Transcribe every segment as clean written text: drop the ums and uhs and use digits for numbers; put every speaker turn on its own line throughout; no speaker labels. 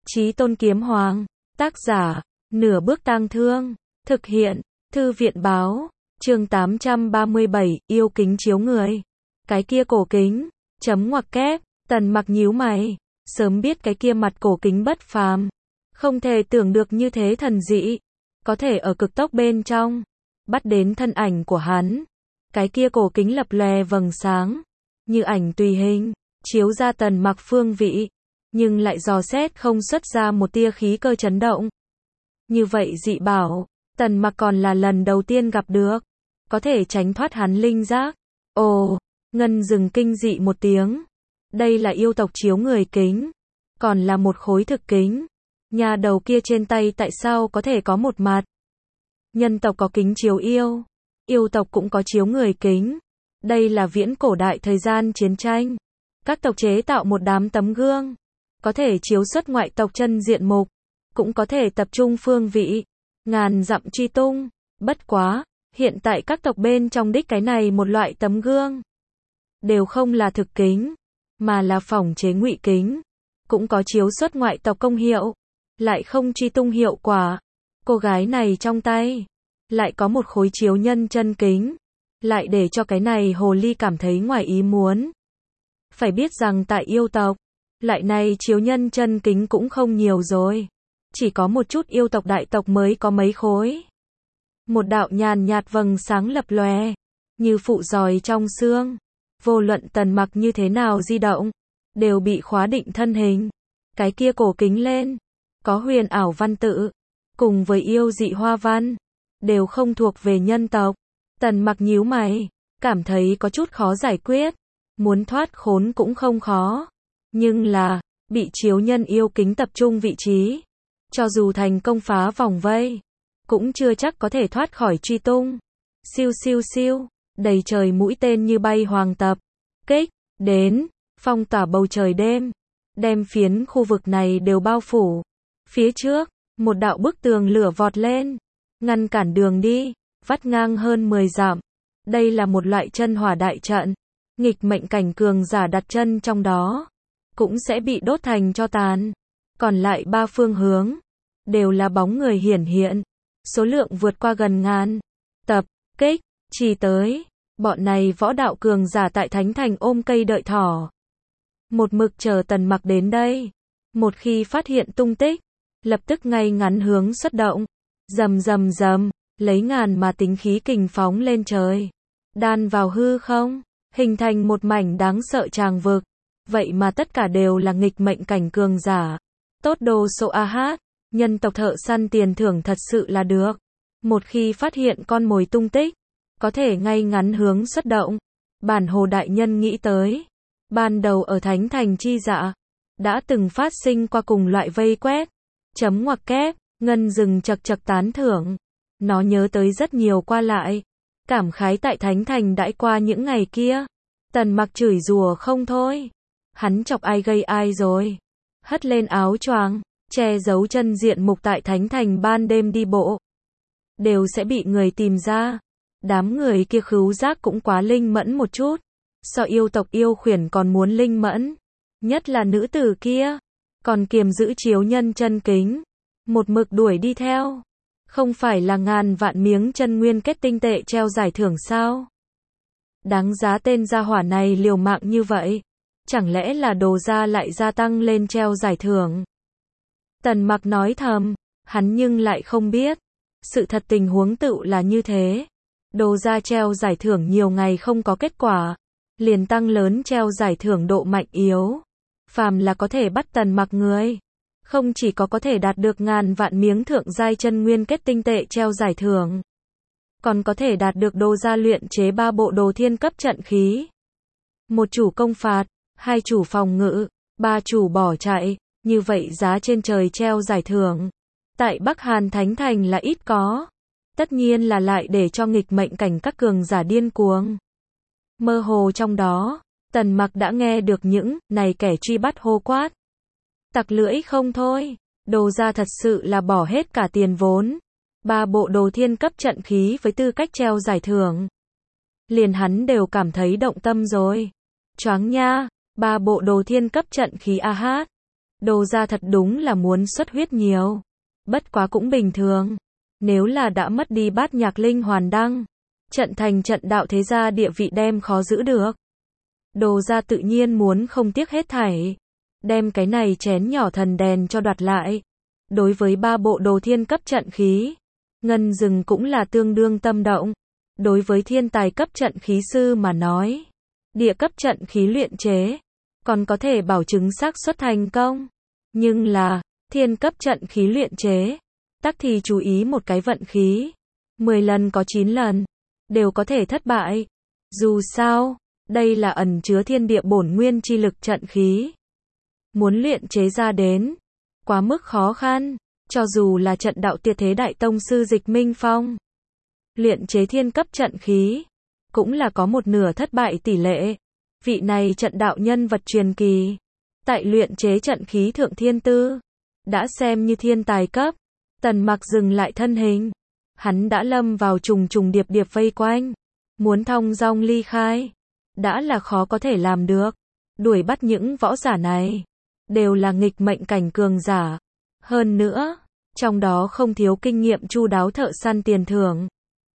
Chí Tôn Kiếm Hoàng. Tác giả, Nửa Bước Tang Thương. Thực hiện, Thư viện báo. Chương 837, yêu kính chiếu người. Cái kia cổ kính. Chấm ngoặc kép. Tần Mặc nhíu mày. Sớm biết cái kia mặt cổ kính bất phàm. Không thể tưởng được như thế thần dị. Có thể ở cực tốc bên trong. Bắt đến thân ảnh của hắn. Cái kia cổ kính lập lòe vầng sáng. Như ảnh tùy hình. Chiếu ra Tần Mặc phương vị. Nhưng lại dò xét không xuất ra một tia khí cơ chấn động. Như vậy dị bảo, Tần Mặc còn là lần đầu tiên gặp được. Có thể tránh thoát hắn linh giác. Ồ, Ngân dừng kinh dị một tiếng. Đây là yêu tộc chiếu người kính. Còn là một khối thực kính. Nhà đầu kia trên tay tại sao có thể có một mặt? Nhân tộc có kính chiếu yêu. Yêu tộc cũng có chiếu người kính. Đây là viễn cổ đại thời gian chiến tranh. Các tộc chế tạo một đám tấm gương. Có thể chiếu xuất ngoại tộc chân diện mục. Cũng có thể tập trung phương vị. Ngàn dặm truy tung. Bất quá, hiện tại các tộc bên trong đích cái này một loại tấm gương. Đều không là thực kính. Mà là phỏng chế ngụy kính. Cũng có chiếu xuất ngoại tộc công hiệu. Lại không truy tung hiệu quả. Cô gái này trong tay. Lại có một khối chiếu nhân chân kính. Lại để cho cái này hồ ly cảm thấy ngoài ý muốn. Phải biết rằng tại yêu tộc. Loại này chiếu nhân chân kính cũng không nhiều rồi. Chỉ có một chút yêu tộc đại tộc mới có mấy khối. Một đạo nhàn nhạt vầng sáng lập lòe. Như phụ giòi trong xương. Vô luận Tần Mặc như thế nào di động. Đều bị khóa định thân hình. Cái kia cổ kính lên. Có huyền ảo văn tự. Cùng với yêu dị hoa văn. Đều không thuộc về nhân tộc. Tần Mặc nhíu mày. Cảm thấy có chút khó giải quyết. Muốn thoát khốn cũng không khó. Nhưng là, bị chiếu nhân yêu kính tập trung vị trí. Cho dù thành công phá vòng vây. Cũng chưa chắc có thể thoát khỏi truy tung. Siêu siêu siêu. Đầy trời mũi tên như bay hoàng tập. Kích, đến, phong tỏa bầu trời đêm. Đem phiến khu vực này đều bao phủ. Phía trước, một đạo bức tường lửa vọt lên. Ngăn cản đường đi, vắt ngang hơn 10 dặm. Đây là một loại chân hỏa đại trận. Nghịch mệnh cảnh cường giả đặt chân trong đó. Cũng sẽ bị đốt thành tro tàn. Còn lại 3 phương hướng. Đều là bóng người hiển hiện. Số lượng vượt qua gần ngàn. Tập, kích, chỉ tới. Bọn này võ đạo cường giả tại Thánh Thành ôm cây đợi thỏ. Một mực chờ Tần Mặc đến đây. Một khi phát hiện tung tích. Lập tức ngay ngắn hướng xuất động. Rầm rầm rầm. Lấy ngàn mà tính khí kình phóng lên trời. Đan vào hư không. Hình thành một mảnh đáng sợ tràng vực. Vậy mà tất cả đều là nghịch mệnh cảnh cường giả. Tốt đồ sộ a hát. Nhân tộc thợ săn tiền thưởng thật sự là được. Một khi phát hiện con mồi tung tích. Có thể ngay ngắn hướng xuất động. Bản hồ đại nhân nghĩ tới. Ban đầu ở Thánh Thành chi dạ. Đã từng phát sinh qua cùng loại vây quét. Chấm ngoặc kép. Ngân dừng chật chật tán thưởng. Nó nhớ tới rất nhiều qua lại. Cảm khái tại Thánh Thành đãi qua những ngày kia. Tần Mặc chửi rủa không thôi. Hắn chọc ai gây ai rồi. Hất lên áo choàng, che giấu chân diện mục tại Thánh Thành ban đêm đi bộ. Đều sẽ bị người tìm ra. Đám người kia khứu giác cũng quá linh mẫn một chút. So yêu tộc yêu khuyển còn muốn linh mẫn. Nhất là nữ tử kia. Còn kiềm giữ chiếu nhân chân kính. Một mực đuổi đi theo. Không phải là ngàn vạn miếng chân nguyên kết tinh tệ treo giải thưởng sao? Đáng giá tên gia hỏa này liều mạng như vậy. Chẳng lẽ là đồ gia lại gia tăng lên treo giải thưởng? Tần Mặc nói thầm. Hắn nhưng lại không biết. Sự thật tình huống tựu là như thế. Đồ gia treo giải thưởng nhiều ngày không có kết quả. Liền tăng lớn treo giải thưởng độ mạnh yếu. Phàm là có thể bắt Tần Mặc người. Không chỉ có thể đạt được ngàn vạn miếng thượng giai chân nguyên kết tinh tệ treo giải thưởng. Còn có thể đạt được đồ gia luyện chế 3 bộ đồ thiên cấp trận khí. Một chủ công phạt, 2 chủ phòng ngự, 3 chủ bỏ chạy. Như vậy giá trên trời treo giải thưởng. Tại Bắc Hàn Thánh Thành là ít có. Tất nhiên là lại để cho nghịch mệnh cảnh các cường giả điên cuồng. Mơ hồ trong đó, Tần Mặc đã nghe được những này kẻ truy bắt hô quát. Tặc lưỡi không thôi. Đồ gia thật sự là bỏ hết cả tiền vốn. 3 bộ đồ thiên cấp trận khí với tư cách treo giải thưởng. Liền hắn đều cảm thấy động tâm rồi. Choáng nha. 3 bộ đồ thiên cấp trận khí a hát. Đồ gia thật đúng là muốn xuất huyết nhiều. Bất quá cũng bình thường. Nếu là đã mất đi bát nhạc linh hoàn đăng, trận thành trận đạo thế gia địa vị đem khó giữ được. Đồ gia tự nhiên muốn không tiếc hết thảy, đem cái này chén nhỏ thần đèn cho đoạt lại. Đối với 3 bộ đồ thiên cấp trận khí, Ngân Dừng cũng là tương đương tâm động. Đối với thiên tài cấp trận khí sư mà nói, địa cấp trận khí luyện chế, còn có thể bảo chứng xác suất thành công. Nhưng là, thiên cấp trận khí luyện chế, tắc thì chú ý một cái vận khí. 10 lần có 9 lần, đều có thể thất bại. Dù sao, đây là ẩn chứa thiên địa bổn nguyên chi lực trận khí. Muốn luyện chế ra đến, quá mức khó khăn, cho dù là trận đạo tuyệt thế đại tông sư Dịch Minh Phong. Luyện chế thiên cấp trận khí, cũng là có một nửa thất bại tỷ lệ. Vị này trận đạo nhân vật truyền kỳ, tại luyện chế trận khí thượng thiên tư, đã xem như thiên tài cấp. Tần Mặc dừng lại thân hình, hắn đã lâm vào trùng trùng điệp điệp vây quanh, muốn thong dong ly khai, đã là khó có thể làm được. Đuổi bắt những võ giả này, đều là nghịch mệnh cảnh cường giả. Hơn nữa, trong đó không thiếu kinh nghiệm chu đáo thợ săn tiền thưởng.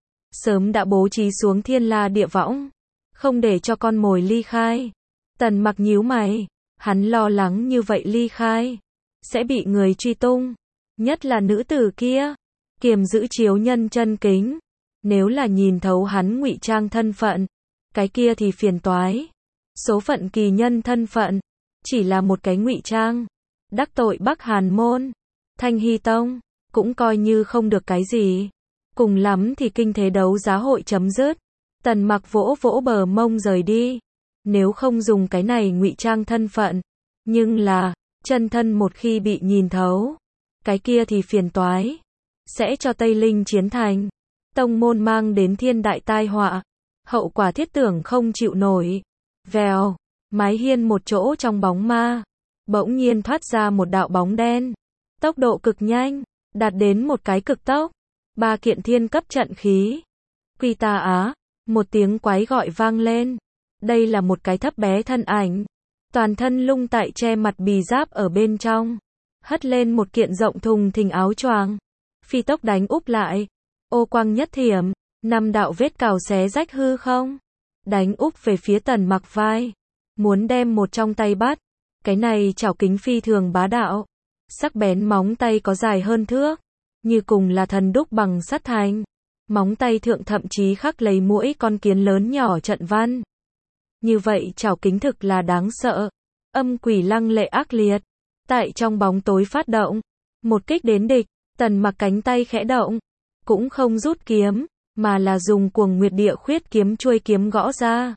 Sớm đã bố trí xuống thiên la địa võng, không để cho con mồi ly khai. Tần Mặc nhíu mày, hắn lo lắng như vậy ly khai, sẽ bị người truy tung. Nhất là nữ tử kia, kiềm giữ chiếu nhân chân kính. Nếu là nhìn thấu hắn ngụy trang thân phận, cái kia thì phiền toái. Số phận kỳ nhân thân phận, chỉ là một cái ngụy trang. Đắc tội Bắc Hàn Môn, Thanh Hy Tông, cũng coi như không được cái gì. Cùng lắm thì kinh thế đấu giá hội chấm dứt. Tần Mặc vỗ vỗ bờ mông rời đi. Nếu không dùng cái này ngụy trang thân phận, nhưng là, chân thân một khi bị nhìn thấu, cái kia thì phiền toái. Sẽ cho Tây Linh chiến thành, tông môn mang đến thiên đại tai họa. Hậu quả thiết tưởng không chịu nổi. Vèo, mái hiên một chỗ trong bóng ma, bỗng nhiên thoát ra một đạo bóng đen. Tốc độ cực nhanh, đạt đến một cái cực tốc. 3 kiện thiên cấp trận khí. Quy ta á, một tiếng quái gọi vang lên. Đây là một cái thấp bé thân ảnh, toàn thân lung tại che mặt bì giáp ở bên trong, hất lên một kiện rộng thùng thình áo choàng, phi tốc đánh úp lại. Ô quang nhất thiểm, 5 đạo vết cào xé rách hư không, đánh úp về phía Tần Mặc vai, muốn đem một trong tay bắt. Cái này chảo kính phi thường bá đạo, sắc bén móng tay có dài hơn thước, như cùng là thần đúc bằng sắt thành. Móng tay thượng thậm chí khắc lấy mỗi con kiến lớn nhỏ trận văn. Như vậy chảo kính thực là đáng sợ, âm quỷ lăng lệ ác liệt. Tại trong bóng tối phát động, một kích đến địch. Tần Mặc cánh tay khẽ động, cũng không rút kiếm, mà là dùng Cuồng Nguyệt Địa Khuyết kiếm chuôi kiếm gõ ra,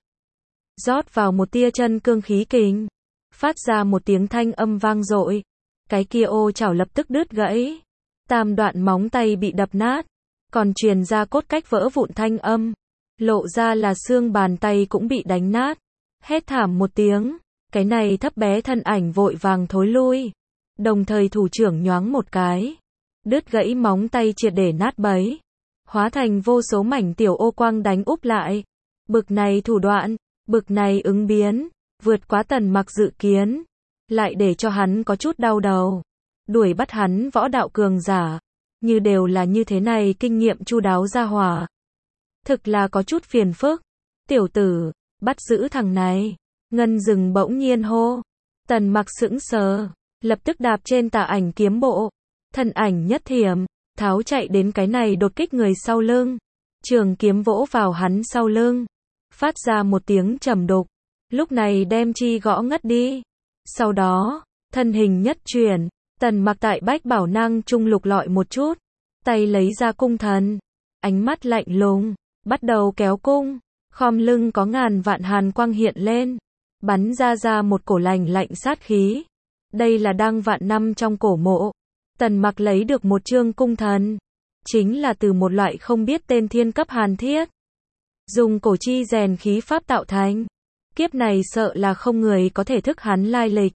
rót vào một tia chân cương khí kình, phát ra một tiếng thanh âm vang dội. Cái kia ô chảo lập tức đứt gãy, tam đoạn móng tay bị đập nát, còn truyền ra cốt cách vỡ vụn thanh âm, lộ ra là xương bàn tay cũng bị đánh nát. Hét thảm một tiếng, cái này thấp bé thân ảnh vội vàng thối lui, đồng thời thủ trưởng nhoáng một cái, đứt gãy móng tay triệt để nát bấy, hóa thành vô số mảnh tiểu ô quang đánh úp lại. Bực này thủ đoạn, bực này ứng biến, vượt quá Tần Mặc dự kiến, lại để cho hắn có chút đau đầu. Đuổi bắt hắn võ đạo cường giả, như đều là như thế này kinh nghiệm chu đáo ra hỏa. Thực là có chút phiền phức. Tiểu tử, bắt giữ thằng này. Ngân Dừng bỗng nhiên hô. Tần Mặc sững sờ, lập tức đạp trên tà ảnh kiếm bộ. Thân ảnh nhất thiểm, tháo chạy đến cái này đột kích người sau lưng. Trường kiếm vỗ vào hắn sau lưng, phát ra một tiếng trầm đục, lúc này đem chi gõ ngất đi. Sau đó, thân hình nhất chuyển, Tần Mặc tại Bách Bảo Năng trung lục lọi một chút, tay lấy ra cung thần, ánh mắt lạnh lùng, bắt đầu kéo cung, khom lưng có ngàn vạn hàn quang hiện lên, bắn ra một cổ lạnh lạnh sát khí. Đây là đăng vạn năm trong cổ mộ. Tần Mặc lấy được một chương cung thần, chính là từ một loại không biết tên thiên cấp hàn thiết, dùng cổ chi rèn khí pháp tạo thành. Kiếp này sợ là không người có thể thức hắn lai lịch.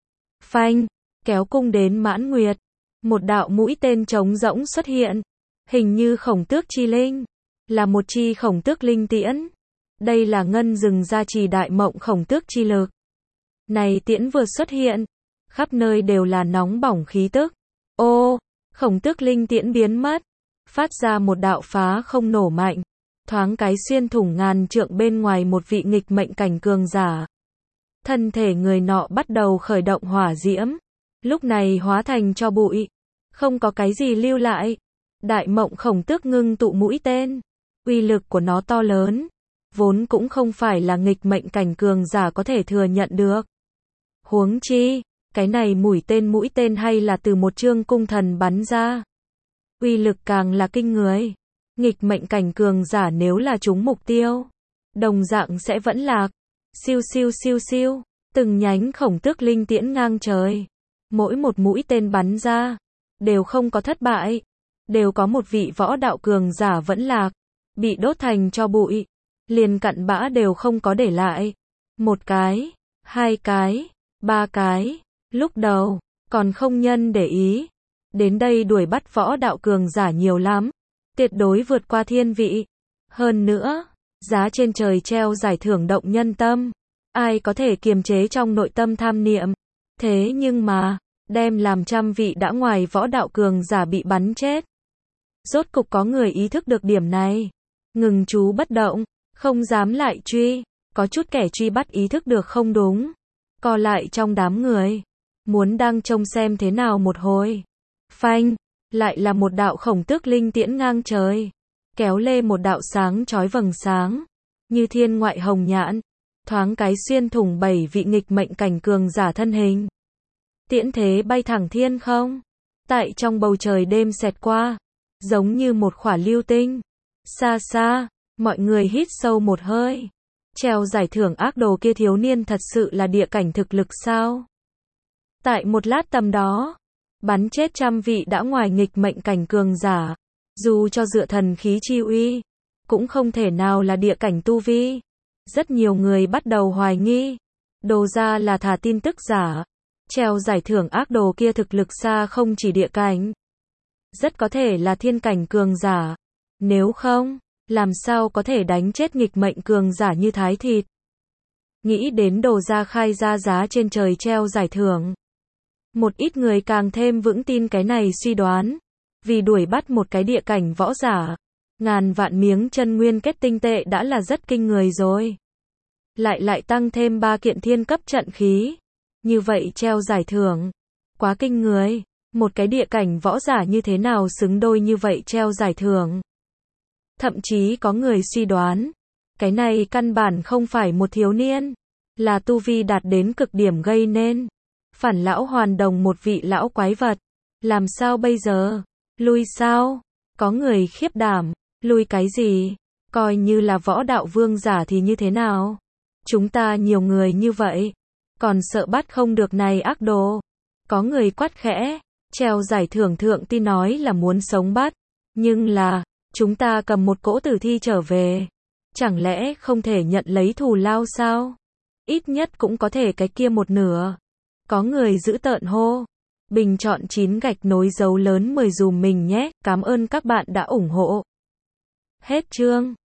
Phanh, kéo cung đến mãn nguyệt, một đạo mũi tên trống rỗng xuất hiện, hình như khổng tước chi linh, là một chi khổng tước linh tiễn. Đây là Ngân Dừng gia trì đại mộng khổng tước chi lực. Này tiễn vừa xuất hiện, khắp nơi đều là nóng bỏng khí tức. Ô, Khổng Tước linh tiễn biến mất, phát ra một đạo phá không nổ mạnh, thoáng cái xuyên thủng ngàn trượng bên ngoài một vị nghịch mệnh cảnh cường giả. Thân thể người nọ bắt đầu khởi động hỏa diễm, lúc này hóa thành tro bụi, không có cái gì lưu lại. Đại Mộng Khổng Tước ngưng tụ mũi tên, uy lực của nó to lớn, vốn cũng không phải là nghịch mệnh cảnh cường giả có thể thừa nhận được. Huống chi, cái này mũi tên hay là từ một chương cung thần bắn ra. Uy lực càng là kinh người. Nghịch mệnh cảnh cường giả nếu là trúng mục tiêu, đồng dạng sẽ vẫn lạc. Siêu siêu siêu siêu, từng nhánh Khổng Tước linh tiễn ngang trời. Mỗi một mũi tên bắn ra, đều không có thất bại. Đều có một vị võ đạo cường giả vẫn lạc, bị đốt thành tro bụi. Liền cặn bã đều không có để lại. Một cái, hai cái, ba cái. Lúc đầu, còn không nhân để ý. Đến đây đuổi bắt võ đạo cường giả nhiều lắm. Tuyệt đối vượt qua thiên vị. Hơn nữa, giá trên trời treo giải thưởng động nhân tâm. Ai có thể kiềm chế trong nội tâm tham niệm. Thế nhưng mà, đem làm trăm vị đã ngoài võ đạo cường giả bị bắn chết. Rốt cục có người ý thức được điểm này. Ngừng chú bất động, không dám lại truy. Có chút kẻ truy bắt ý thức được không đúng. Co lại trong đám người. Muốn đang trông xem thế nào một hồi. Phanh, lại là một đạo Khổng Tước linh tiễn ngang trời. Kéo lê một đạo sáng chói vầng sáng. Như thiên ngoại hồng nhãn. Thoáng cái xuyên thủng 7 vị nghịch mệnh cảnh cường giả thân hình. Tiễn thế bay thẳng thiên không. Tại trong bầu trời đêm xẹt qua. Giống như một khỏa lưu tinh. Xa xa, mọi người hít sâu một hơi. Treo giải thưởng ác đồ kia thiếu niên thật sự là địa cảnh thực lực sao? Tại một lát tầm đó, bắn chết trăm vị đã ngoài nghịch mệnh cảnh cường giả. Dù cho dựa thần khí chi uy, cũng không thể nào là địa cảnh tu vi. Rất nhiều người bắt đầu hoài nghi. Đồ ra là thả tin tức giả. Treo giải thưởng ác đồ kia thực lực xa không chỉ địa cảnh. Rất có thể là thiên cảnh cường giả. Nếu không, làm sao có thể đánh chết nghịch mệnh cường giả như Thái Thịt. Nghĩ đến đồ ra khai ra giá trên trời treo giải thưởng. Một ít người càng thêm vững tin cái này suy đoán. Vì đuổi bắt một cái địa cảnh võ giả. Ngàn vạn miếng chân nguyên kết tinh tệ đã là rất kinh người rồi. Lại tăng thêm 3 kiện thiên cấp trận khí. Như vậy treo giải thưởng. Quá kinh người. Một cái địa cảnh võ giả như thế nào xứng đôi như vậy treo giải thưởng. Thậm chí có người suy đoán. Cái này căn bản không phải một thiếu niên. Là tu vi đạt đến cực điểm gây nên. Phản lão hoàn đồng một vị lão quái vật. Làm sao bây giờ? Lui sao? Có người khiếp đảm. Lui cái gì? Coi như là võ đạo vương giả thì như thế nào? Chúng ta nhiều người như vậy. Còn sợ bắt không được này ác đồ. Có người quát khẽ. Treo giải thưởng thượng ti nói là muốn sống bắt. Nhưng là, chúng ta cầm một cỗ tử thi trở về. Chẳng lẽ không thể nhận lấy thù lao sao? Ít nhất cũng có thể cái kia một nửa. Có người giữ tợn hô. Bình chọn 9 gạch nối dấu lớn 10 dùm mình nhé. Cảm ơn các bạn đã ủng hộ. Hết chương.